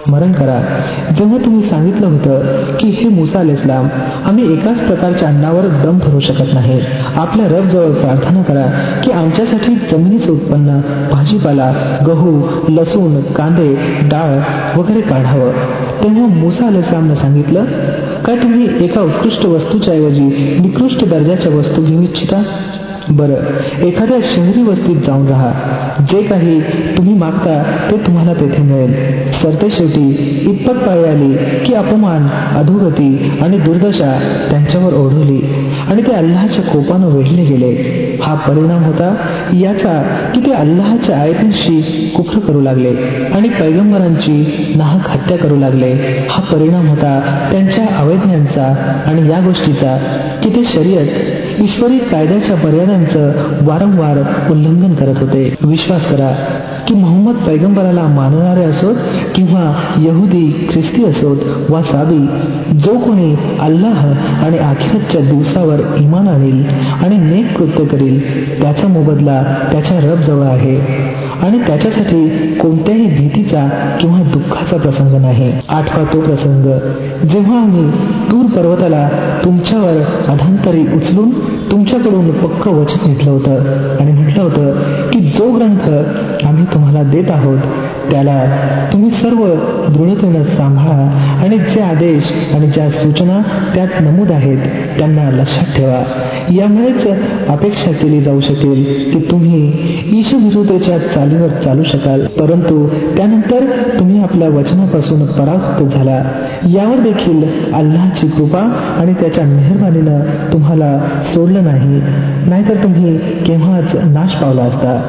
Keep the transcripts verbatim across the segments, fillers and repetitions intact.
स्मरण करा, जेव्हा तुम्ही सांगितलं होतं की हे मूसा अलैहिस्सलाम, आम्ही एकाच प्रकारच्या अन्नावर दम धरू शकत नाही. आपल्या रब जवळ प्रार्थना करा की आमच्यासाठी जमिनीचं उत्पन्न, भाजीपाला, गहू, लसूण, कांदे, डाळ वगैरे काढावं. तेव्हा मूसा अलैहिस्सलामने सांगितलं, काय तुम्ही एका उत्कृष्ट वस्तूच्या ऐवजी निकृष्ट दर्जाच्या वस्तू घेऊ इच्छिता? बरं, एखाद्या शहरी वस्तीत जाऊन राहा. जे काही तुम्ही मागता ते तुम्हाला तेथे मिळेल. सरतेशेवटी इतपत पाळी आली की अपमान, अधोगती आणि दुर्दशा त्यांच्यावर ओढवली आणि ते अल्लाहच्या कोपानं वेढले गेले. हा परिणाम होता याचा की ते अल्लाहच्या आयतींशी कुफ्र करू लागले आणि पैगंबरांची नाहक हत्या करू लागले. हा परिणाम होता त्यांच्या अवैज्ञांचा आणि या गोष्टीचा की ते शरीयत, ईश्वरी कायद्याच्या मर्यादांचं वारंवार उल्लंघन करत होते. विश्वास करा की मोहम्मद पैगंबराला मानणारे असोत किंवा यहुदी, ख्रिस्ती असोत वा साबी, जो कोणी अल्लाह आणि आखिरतच्या दिवसावर ईमान आणील आणि नेक कृत्य करील, त्याचा मोबदला त्याच्या रब जवळ आहे आणि त्याच्यासाठी कोणत्याही भीतीचा किंवा दुःखाचा प्रसंग नाही. आठवा तो प्रसंग जेव्हा आम्ही तूर पर्वताला तुमच्यावर अधांतरी उचलून तुमच्याकडून पक्क वचन घेतलं होतं आणि म्हटलं होतं की जो ग्रंथ आम्ही तुम्हाला देत आहोत त्याला तुम्ही सर्व दृढतेनं सांभाळा आणि जे आदेश आणि ज्या सूचना त्यात नमूद आहेत त्यांना लक्षात ठेवा. यामुळेच अपेक्षा केली जाऊ शकेल की तुम्ही ईशविरुद्धतेच्या चालीवर चालू शकाल, परंतु त्यानंतर तुम्ही आपल्या वचनापासून परावृत्त झाला. यावर देखील अल्लाहची कृपा आणि त्याच्या मेहरबानीनं तुम्हाला सोडलं नाही, नाहीतर तुम्ही केव्हाच नाश पावला असता.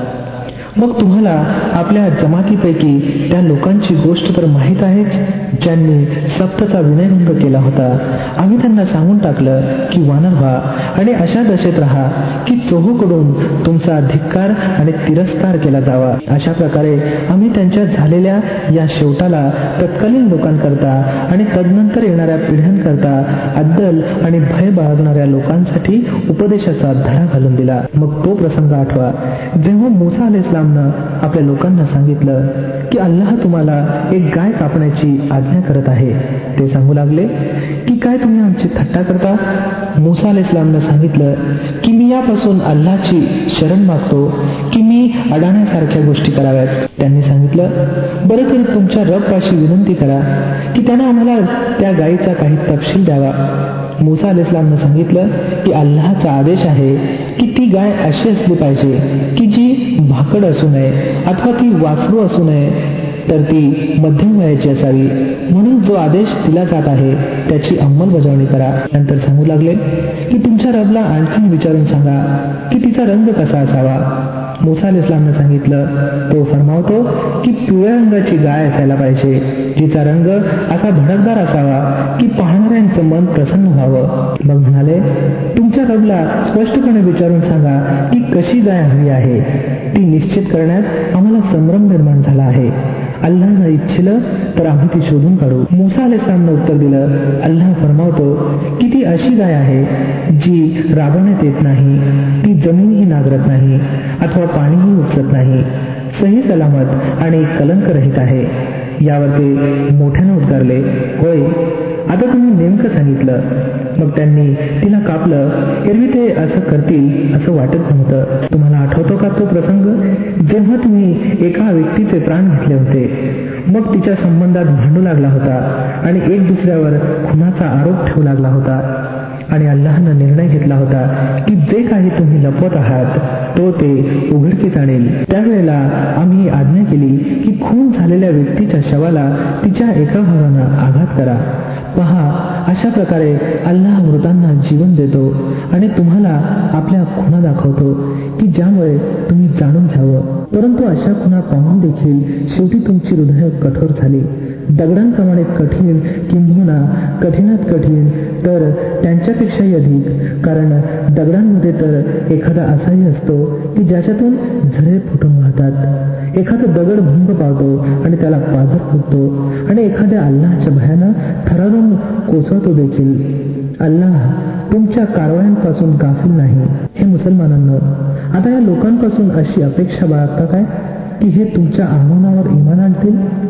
मग तुम्हाला आपल्या जमातीपैकी त्या लोकांची गोष्ट तर माहीत आहेच, ज्यांनी सप्तचा विनयभंग केला होता. आम्ही त्यांना सांगून टाकलं की वानर व्हा आणि अशा दशेत राहा की चोहूकडून तुमचा धिक्कार आणि तिरस्कार केला जावा. अशा प्रकारे आम्ही त्यांच्या झालेल्या या शेवटाला तत्कालीन लोकांकरता आणि तदनंतर येणाऱ्या पिढ्यांकरता अद्दल आणि भय बाळगणाऱ्या लोकांसाठी उपदेशाचा धडा घालून दिला. मग तो प्रसंग आठवा जेव्हा मूसा अलैहिस्सलामनं आपल्या लोकांना सांगितलं की अल्लाह तुम्हाला एक गाय कापण्याची आज्ञा करत आहे. ते सांगू लागले की काय तुम्ही आमची थट्टा करता? मूसा अलैहिस्सलामनं सांगितलं की मी यापासून अल्लाहची शरण मागतो की मी अडाण्यासारख्या गोष्टी कराव्यात. त्यांनी सांगितलं, बरं तर तुमच्या रबपाशी विनंती करा की त्यानं आम्हाला त्या गायीचा काही तपशील द्यावा. मूसा अलैहिस्सलामनं सांगितलं की अल्लाहचा आदेश आहे की ती गाय अशी असली पाहिजे की जी भाकड असू नये अथवा ती वासरू असू नये, तर ती मध्यम वयाची असावी. म्हणून जो आदेश दिला जात आहे त्याची अंमलबजावणी करा. नंतर सांगू लागले की तुमच्या रबला आणखी विचारून सांगा की तिचा रंग कसा असावा. मूसा अलैहिस्सलामनं सांगितलं, तो फरमावतो की पिवळ्या रंगाची गाय असायला पाहिजे, जिचा रंग असा भडकदार असावा की पाहणाऱ्यांचं मन प्रसन्न व्हावं. मग म्हणाले, तुमच्या रबला स्पष्टपणे विचारून सांगा की कशी गाय हवी आहे. ती निश्चित करण्यात आम्हाला संभ्रम निर्माण झाला आहे. अल्लाहनं इच्छिलं तर आम्ही ती शोधून काढू. मूसा अलैहिस्सलामनं उत्तर दिलं, अल्लाह फरमावतो की ती अशी गाय आहे जी राबवण्यात येत नाही, ती जमीनही नांगरत नाही अथवा पाणीही उपसत नाही, सही सलामत आणि कलंकरहित आहे. यावर ते मोठ्यानं उद्गारले, होय, आता तुम्ही नेमकं सांगितलं. मग त्यांनी तिला कापलं. एरवी ते असं करतील असं वाटत नव्हतं. तुम्हाला आठवतो का तो प्रसंग जेव्हा तुम्ही एका व्यक्तीचे प्राण घेतले होते, मग तिच्या संबंधात भांडू लागला होता आणि एक दुसऱ्यावर खुनाचा आरोप ठेवू लागला होता आणि अल्लाहनं निर्णय घेतला होता की जे काही तुम्ही लपवत आहात तो ते उघडकीस आणेल. त्यावेळेला आम्ही आज्ञा केली की खून झालेल्या व्यक्तीच्या शवाला तिच्या एका भागानं आघात करा. पहा, अशा प्रकारे अल्लाह मृतांना जीवन देतो आणि तुम्हाला आपल्या खुणा दाखवतो की ज्यामुळे तुम्ही जाणून घ्यावं. परंतु अशा खुणा पाहून देखील शेवटी तुमची हृदय कठोर झाली, दगडांप्रमाणे कठीण किंबहुना कठीणात कठीण तर त्यांच्यापेक्षाही अधिक. कारण दगडांमध्ये तर एखादा असाही असतो की ज्याच्यातून झरे फुटून वाहतात. एखादा दगड भंग पावतो आणि त्याला पाझर फुटतो आणि एखाद्या अल्लाहच्या भयानं थरारून कोसळतो देखील. अल्लाह तुमच्या कारवायांपासून गाफील नाही. हे मुसलमानांनो, आता या लोकांपासून अशी अपेक्षा बाळगता काय की हे तुमच्या आगमनावर ईमान आणतील?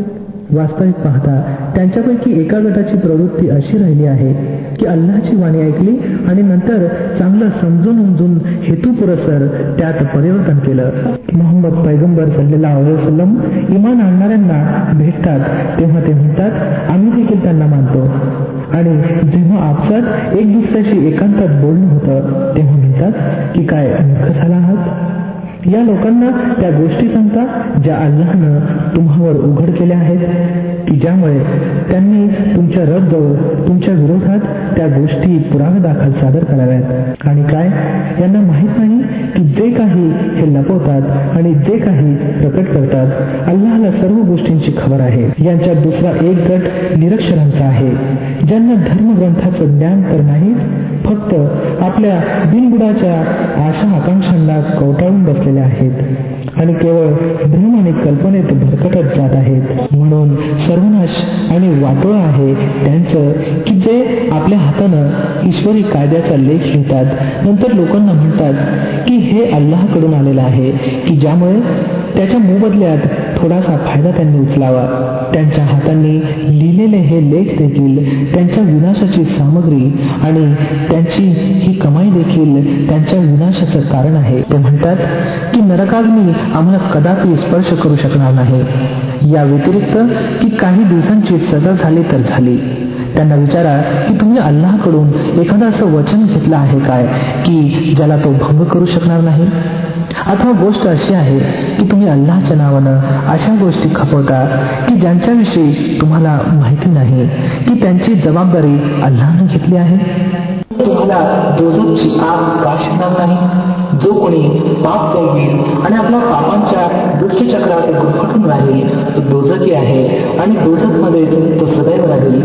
वास्तविक पाहता त्यांच्यापैकी एका गटाची प्रवृत्ती अशी राहिली आहे की अल्लाहची वाणी ऐकली आणि नंतर चांगलं समजून उमजून हेतुपुरस्सर त्यात परिवर्तन केलं. मोहम्मद पैगंबर सल्लल्लाहु अलैहि वसल्लम इमान आणणाऱ्यांना भेटतात तेव्हा ते म्हणतात आम्ही देखील त्यांना मानतो, आणि जेव्हा आपसात एक दुसऱ्याशी एकांतात बोलणं होतं तेव्हा म्हणतात की काय मूर्ख झाला आहात. या लोकांना त्या गोष्टी सांगता ज्या अल्लाहनं तुम्हावर उघड केल्या आहेत, की ज्यामुळे त्यांनी तुमच्या रबजवळ तुमच्या विरोधात त्या गोष्टी पुरावे दाखल सादर कराव्यात. आणि काय यांना माहित नाही की जे काही हे लपवतात आणि जे काही प्रकट करतात अल्लाहला सर्व गोष्टींची खबर आहे. यांच्यात दुसरा एक गट निरक्षरांचा आहे, ज्यांना धर्मग्रंथाचं ज्ञान तर नाहीच, फक्त आपल्या बिनबुडाच्या आशा आकांक्षांना कवटाळून बसलेले आहेत आणि केवळ भ्रम आणि कल्पनेत भरकटत जात आहेत. म्हणून सर्वनाश आणि वाटोळं आहे त्यांचं की जे आपल्या हातानं ईश्वरी कायद्याचा लेख लिहितात, नंतर लोकांना म्हणतात की हे अल्लाहकडून आलेलं आहे, की ज्यामुळे त्याच्या मोबदल्यात थोडासा फायदा त्यांनी उचलावा. त्यांच्या हातांनी लिहिलेले हे लेख देखील त्यांच्या विनाशाची सामग्री आणि त्यांची ही कमाई देखील त्यांच्या विनाशाचं कारण आहे. ते म्हणतात की नरकाग्नी आम्हाला कदापि स्पर्श करू शकणार नाही, या व्यतिरिक्त की काही दिवसांची सजा झाली तर झाली. त्यांना विचारा की तुम्ही अल्लाहकडून एखादं असं वचन घेतलं आहे काय की ज्याला तो भंग करू शकणार नाही. अथवा गोष्ट अशी आहे की तुम्ही अल्लाहच्या नावानं अशा गोष्टी खपवता की ज्यांच्याविषयी तुम्हाला माहिती नाही की त्यांची जबाबदारी अल्लाहनं घेतली आहे. तुम्हाला दोझखची आग का शिकणार नाही. जो कोणी पाप करून आणि आपल्या पापांच्या दुष्टचक्रात गुरफटून राहील तो दोझखी आहे आणि दोझखमध्ये तो सदैव राहील.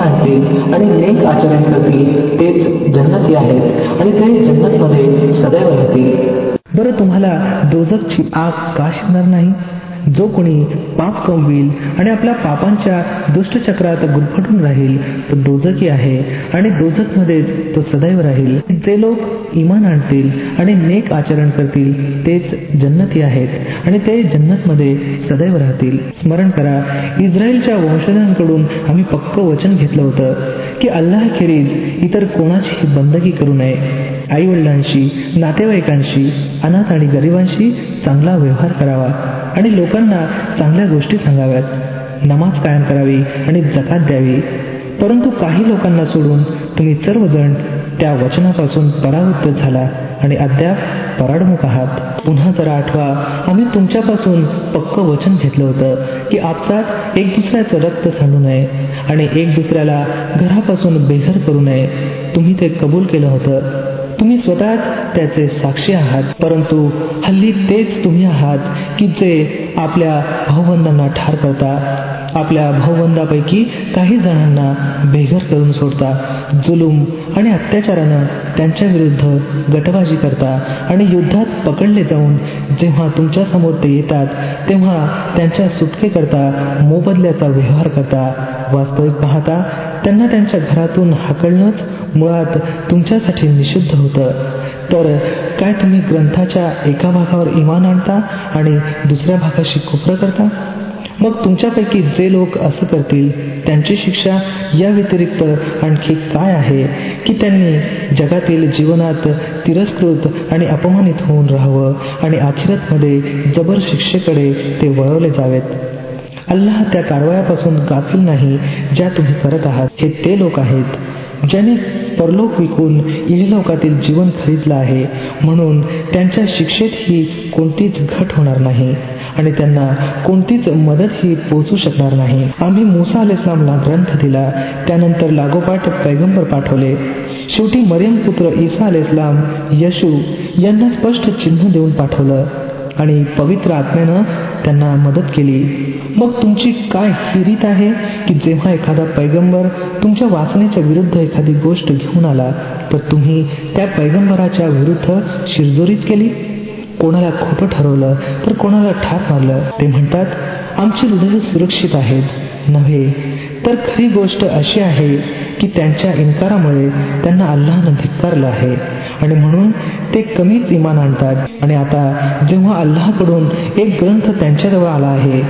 आणि नेक आचरण करतील तेच जन्नती आहेत आणि ते जन्नतमध्ये सदैव राहतील. बरं तुम्हाला दोझखची आग का शिकणार नाही. जो कोणी पाप कमवील आणि आपल्या पापांच्या दुष्टचक्रात गुरफटून राहील तो दोझखी आहे आणि दोझखमध्येच तो सदैव राहील. जे लोक इमान आणतील आणि नेक आचरण करतील तेच जन्नती आहेत आणि ते जन्नतमध्ये सदैव राहतील. स्मरण करा, इस्रायलच्या वंशजांकडून आम्ही पक्क वचन घेतलं होतं की अल्लाहखेरीज इतर कोणाचीही बंदगी करू नये. आई वडिलांशी, नातेवाईकांशी, अनाथ आणि गरिबांशी चांगला व्यवहार करावा आणि लोकांना चांगल्या गोष्टी सांगाव्यात. नमाज कायम करावी आणि जकात द्यावी. परंतु काही लोकांना सोडून तुम्ही सर्वजण त्या वचनापासून परावृत्त झाला आणि अद्याप पराडमुख आहात. पुन्हा जरा आठवा, आम्ही तुमच्यापासून पक्क वचन घेतलं होतं की आपसात एक दुसऱ्याचं रक्त सांडू नये आणि एक दुसऱ्याला घरापासून बेघर करू नये. तुम्ही ते कबूल केलं होतं. तुम्ही स्वतःच त्याचे साक्षी आहात. परंतु हल्ली तेच तुम्ही आहात की जे आपल्या भाऊबंधांना ठार करता, आपल्या भाऊबंधापैकी काही जणांना बेघर करून सोडता, जुलूम आणि अत्याचारानं त्यांच्या विरुद्ध गटबाजी करता आणि युद्धात पकडले जाऊन जेव्हा तुमच्या समोर ते येतात तेव्हा त्यांच्या सुटकेकरता मोबदल्याचा व्यवहार करता. वास्तविक पाहता त्यांना त्यांच्या घरातून हाकलणंच मुळात तुमच्यासाठी निषिद्ध होतं. तर काय तुम्ही ग्रंथाच्या एका भागावर इमान आणता आणि दुसऱ्या भागाशी कुफ्र करता. मग तुमच्यापैकी जे लोक असं करतील त्यांची शिक्षा या व्यतिरिक्त आणखी काय आहे की त्यांनी जगातील जीवनात तिरस्कृत आणि अपमानित होऊन राहावं आणि आखिरतमध्ये जबर शिक्षेकडे ते वळवले जावेत. अल्लाह त्या कारवायापासून गाफील नाही ज्या तुम्ही करत आहात. हे ते लोक आहेत ज्यांनी परलोक विकून इहलोकातील जीवन खरीदलं आहे, म्हणून त्यांच्या शिक्षेत ही कोणतीच घट होणार नाही आणि त्यांना कोणतीच मदतही पोहोचू शकणार नाही. आम्ही मूसा अलैहिस्सलामला ग्रंथ दिला, त्यानंतर लागोपाठ पैगंबर पाठवले. शेवटी मरियम पुत्र ईसा अलैहिस्सलाम येशू यांना स्पष्ट चिन्ह देऊन पाठवलं आणि पवित्र आत्म्यानं त्यांना मदत केली. मग तुमची काय ही रीत आहे की जेव्हा एखादा पैगंबर तुमच्या वासनेच्या विरुद्ध एखादी गोष्ट घेऊन आला तर तुम्ही त्या पैगंबराच्या विरुद्ध शिरजोरीत केली. कोणाला खोटं ठरवलं तर कोणाला ठार मारलं. ते म्हणतात आमची हृदय सुरक्षित आहेत. नव्हे तर खरी गोष्ट अशी आहे की त्यांच्या इन्कारामुळे त्यांना अल्लाहनं धिक्कारलं आहे आणि म्हणून ते कमीच इमान आणतात. आणि आता जेव्हा अल्लाहकडून एक ग्रंथ त्यांच्याजवळ आला आहे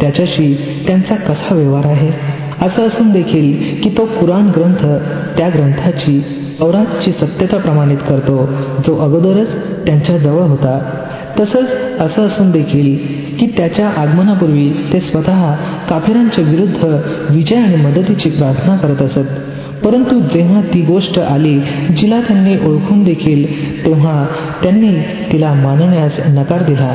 त्याच्याशी त्यांचा कसा व्यवहार आहे. असं असून देखील की तो कुराण ग्रंथ त्या ग्रंथाची तौरातची सत्यता प्रमाणित करतो जो अगोदरच त्यांच्या जवळ होता. तसंच असं असून देखील की त्याच्या आगमनापूर्वी ते स्वतः काफिरांच्या विरुद्ध विजय आणि मदतीची प्रार्थना करत असत. परंतु जेव्हा ती गोष्ट आली जिला त्यांनी ओळखून देखील तेव्हा त्यांनी तिला मानण्यास नकार दिला.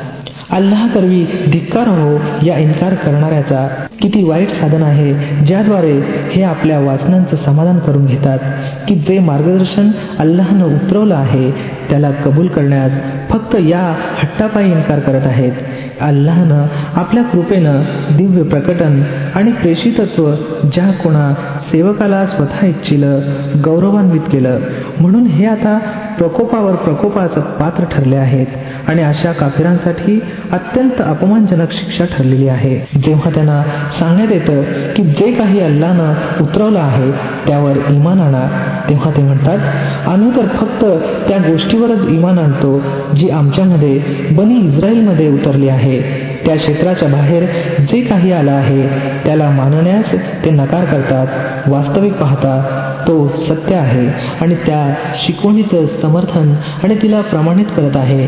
अल्लाह करवी धिक्कार हो या इन्कार करणाऱ्याचा. किती वाईट साधन आहे ज्याद्वारे हे आपल्या वासनांचं समाधान करून घेतात की जे मार्गदर्शन अल्लाहनं उतरवलं आहे त्याला कबूल करण्यास फक्त या हट्टापायी इन्कार करत आहेत. अल्लाहनं आपल्या कृपेनं दिव्य प्रकटन आणि प्रेषितत्व ज्या कोणा सेवकाला स्वतः इच्छिलं गौरवान्वित केलं म्हणून हे आता प्रकोपावर प्रकोपाचं पात्र ठरले आहेत आणि अशा काफिरांसाठी अत्यंत अपमानजनक शिक्षा ठरलेली आहे. जेव्हा त्यांना सांगण्यात येतं की जे काही अल्लाहनं उतरवलं आहे त्यावर इमान आणा तेव्हा ते म्हणतात आम्ही तर फक्त त्या गोष्टीवरच इमान आणतो जी आमच्यामध्ये बनी इस्रायलमध्ये उतरली आहे. त्या क्षेत्राच्या बाहेर जे काही आलं आहे त्याला मानण्यास ते नकार करतात. वास्तविक पाहता तो सत्य आहे आणि त्या शिकवणीचं समर्थन आणि तिला प्रमाणित करत आहे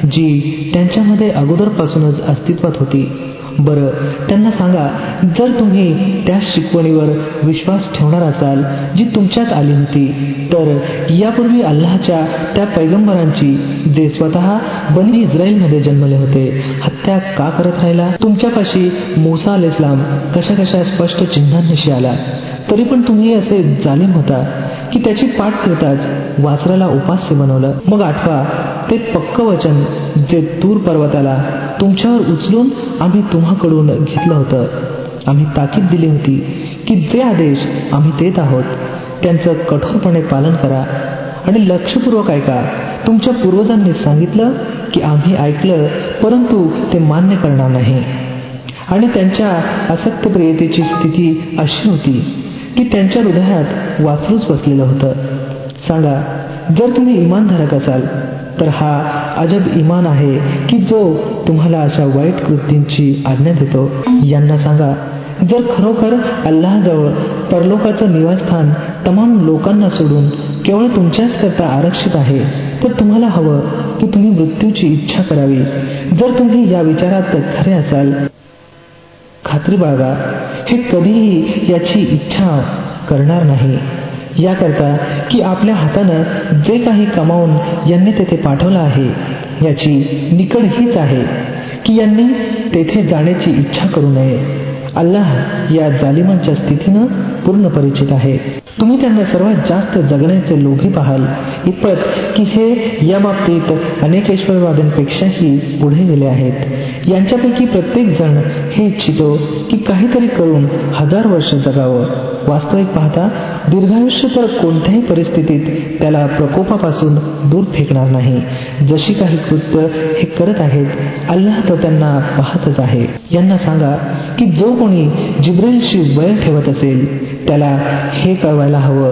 जी त्यांच्यामध्ये अगोदरपासूनच अस्तित्वात होती. बरं त्यांना सांगा जर तुम्ही त्या शिकवणीवर विश्वास ठेवणार असाल जी तुमच्यात आली होती तर यापूर्वी अल्लाहच्या त्या पैगंबरांची जे स्वतः बनी इस्रायलमध्ये जन्मले होते हत्या का करत राहिला. तुमच्यापाशी मूसा अलैहिस्सलाम कशा कशा स्पष्ट चिन्हांनिशी आला तरी पण तुम्ही असे जालिम होता की त्याची पाठ फिरताच वासराला उपास्य बनवलं. मग आठवा ते पक्क वचन जे तूर पर्वताला तुमच्यावर उचलून आम्ही तुम्हाकडून घेतलं होतं. आम्ही ताकीद दिली होती की जे आदेश आम्ही देत आहोत त्यांचं कठोरपणे पालन करा आणि लक्षपूर्वक ऐका. तुमच्या पूर्वजांनी सांगितलं की आम्ही ऐकलं परंतु ते मान्य करणार नाही. आणि त्यांच्या असत्यप्रियतेची स्थिती अशी होती की त्यांच्या हृदयात वासरूच बसलेलं होतं. सांगा जर तुम्ही इमानधारक असाल तर हा अजब इमान आहे की जो तुम्हाला अशा वाईट कृतींची आज्ञा देतो. यांना सांगा जर खरोखर अल्लाहजवळ परलोकाचं निवासस्थान तमाम लोकांना सोडून केवळ तुमच्याच करता आरक्षित आहे तर तुम्हाला हवं की तुम्ही मृत्यूची इच्छा करावी. जर तुम्ही या विचारात खरे असाल खात्री बाळगा हे कधीही याची इच्छा करणार नाही याकरता की आपल्या हातानं जे काही कमावून यांनी तेथे पाठवलं आहे याची निकड हीच आहे की यांनी तेथे जाण्याची इच्छा करू नये. अल्लाह या जालिमांच्या स्थितीनं पूर्ण परिचित आहे. तुम्ही त्यांना सर्वात जास्त जगण्याचे लोभी पाहाल इतपत की हे या बाबतीत अनेक ऐश्वर्यवाद्यांपेक्षाही पुढे गेले आहेत. यांच्यापैकी प्रत्येक जण हे इच्छितो की काहीतरी करून हजार वर्ष जगावं. वास्तविक पाहता दीर्घायुष्य तर कोणत्याही परिस्थितीत त्याला प्रकोपापासून दूर फेकणार नाही. जशी काही कृत्य हे करत आहेत अल्लाह तर त्यांना पाहतच आहे. यांना सांगा की जो कोणी जिब्रीलशी वैर ठेवत असेल त्याला हे कळवायला हवं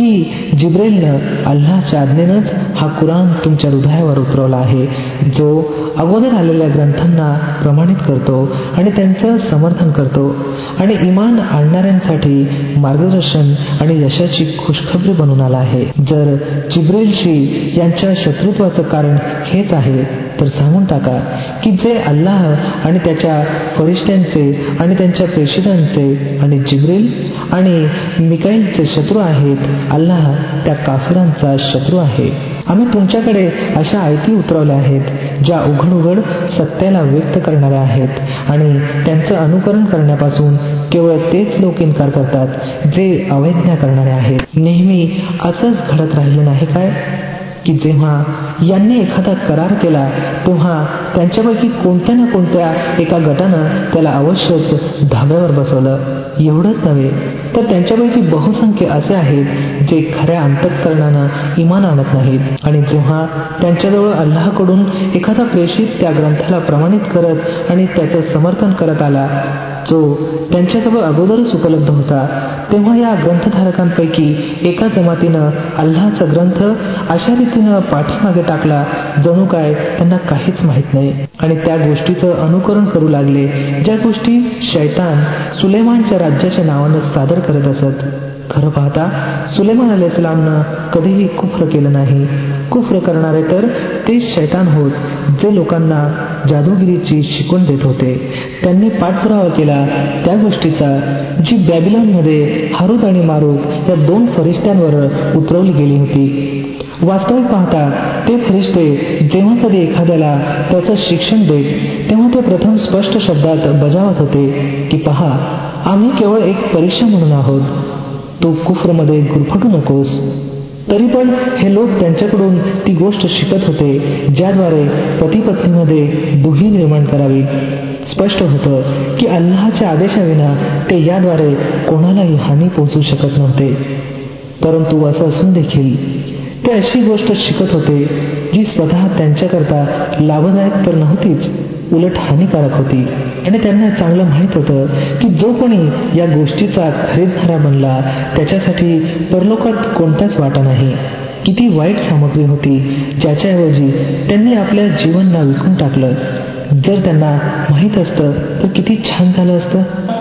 की जिब्रीलनं अल्लाहच्या आज्ञेनंच हा कुराण तुमच्या हृदयावर उतरवला आहे जो अगोदर आलेल्या ग्रंथांना प्रमाणित करतो आणि त्यांचं समर्थन करतो आणि इमान आणणाऱ्यांसाठी मार्गदर्शन आणि यशाची खुशखबरी बनून आला आहे. जर जिब्रीलशी यांच्या शत्रुत्वाचं कारण हेच आहे तर सांगून टाका की जे अल्लाह आणि त्याच्या फरिश्त्यांचे आणि त्यांच्या प्रेषितांचे आणि जिब्रील आणि मिकाईलचे शत्रू आहेत अल्लाह त्या काफिरांचा शत्रू आहे. आम्ही तुमच्याकडे अशा आयती उतरवल्या आहेत ज्या उघड उघड सत्याला व्यक्त करणाऱ्या आहेत आणि त्यांचं अनुकरण करण्यापासून केवळ तेच लोक इन्कार करतात जे अवैज्ञा करणारे आहेत. नेहमी असंच घडत राहिलं नाही काय की जेव्हा यांनी एखादा करार केला तेव्हा त्यांच्यापैकी कोणत्या ना कोणत्या एका गटानं त्याला अवश्यच धाब्यावर बसवलं. एवढंच नव्हे तर त्यांच्यापैकी बहुसंख्य असे आहेत जे खऱ्या अंतःकरणानं इमान आणत नाहीत आणि जेव्हा त्यांच्याजवळ अल्लाहकडून एखादा प्रेषित त्या ग्रंथाला प्रमाणित करत आणि त्याचं समर्थन करत आला जो त्यांच्याजवळ अगोदरच उपलब्ध होता, तेव्हा या ग्रंथधारकांपैकी एका जमातीनं अल्लाहचा ग्रंथ अशा रीतीनं पाठीमागे टाकला जणू काय त्यांना काहीच माहीत नाही, आणि त्या गोष्टीचं अनुकरण करू लागले ज्या गोष्टी शैतान सुलेमानच्या राज्याच्या नावानं सादर करत असत. खरं पाहता सुलेमान अलैहिस्सलामनं कधीही कुफ्र केलं नाही. कुफ्र करणारे तर तेच शैतान होत जे लोकांना जादूगिरीची शिकवण देत होते. त्यांनी पाठपुरावा केला त्या गोष्टीचा जी बॅबिलॉनमध्ये हारूत आणि मारूत या दोन फरिश्त्यांवर उतरवली गेली होती. वास्तविक पाहता ते फरिश्ते जेव्हा कधी एखाद्याला त्याचं शिक्षण देत तेव्हा ते प्रथम स्पष्ट शब्दात बजावत होते की पहा, आम्ही केवळ एक परीक्षा म्हणून आहोत, तू कुफ्रमध्ये गुरफटू नकोस. तरी पण हे लोक त्यांच्याकडून ती गोष्ट शिकत होते ज्याद्वारे पती पत्नीमध्ये दुही निर्माण करावी. स्पष्ट होतं की अल्लाहच्या आदेशाविना ते याद्वारे कोणालाही हानी पोहोचू शकत नव्हते. परंतु असं असून देखील ते अशी गोष्ट शिकत होते जी स्वतः त्यांच्याकरता लाभदायक तर नव्हतीच, उलट हानिकारक होती. आणि त्यांना चांगलं माहीत होतं की जो कोणी या गोष्टीचा खरीदणारा बनला त्याच्यासाठी परलोकात कोणताच वाटा नाही. किती वाईट सामग्री होती ज्याच्याऐवजी त्यांनी आपल्या जीवनला विकून टाकलं. जर त्यांना माहीत असतं तर किती छान झालं असतं.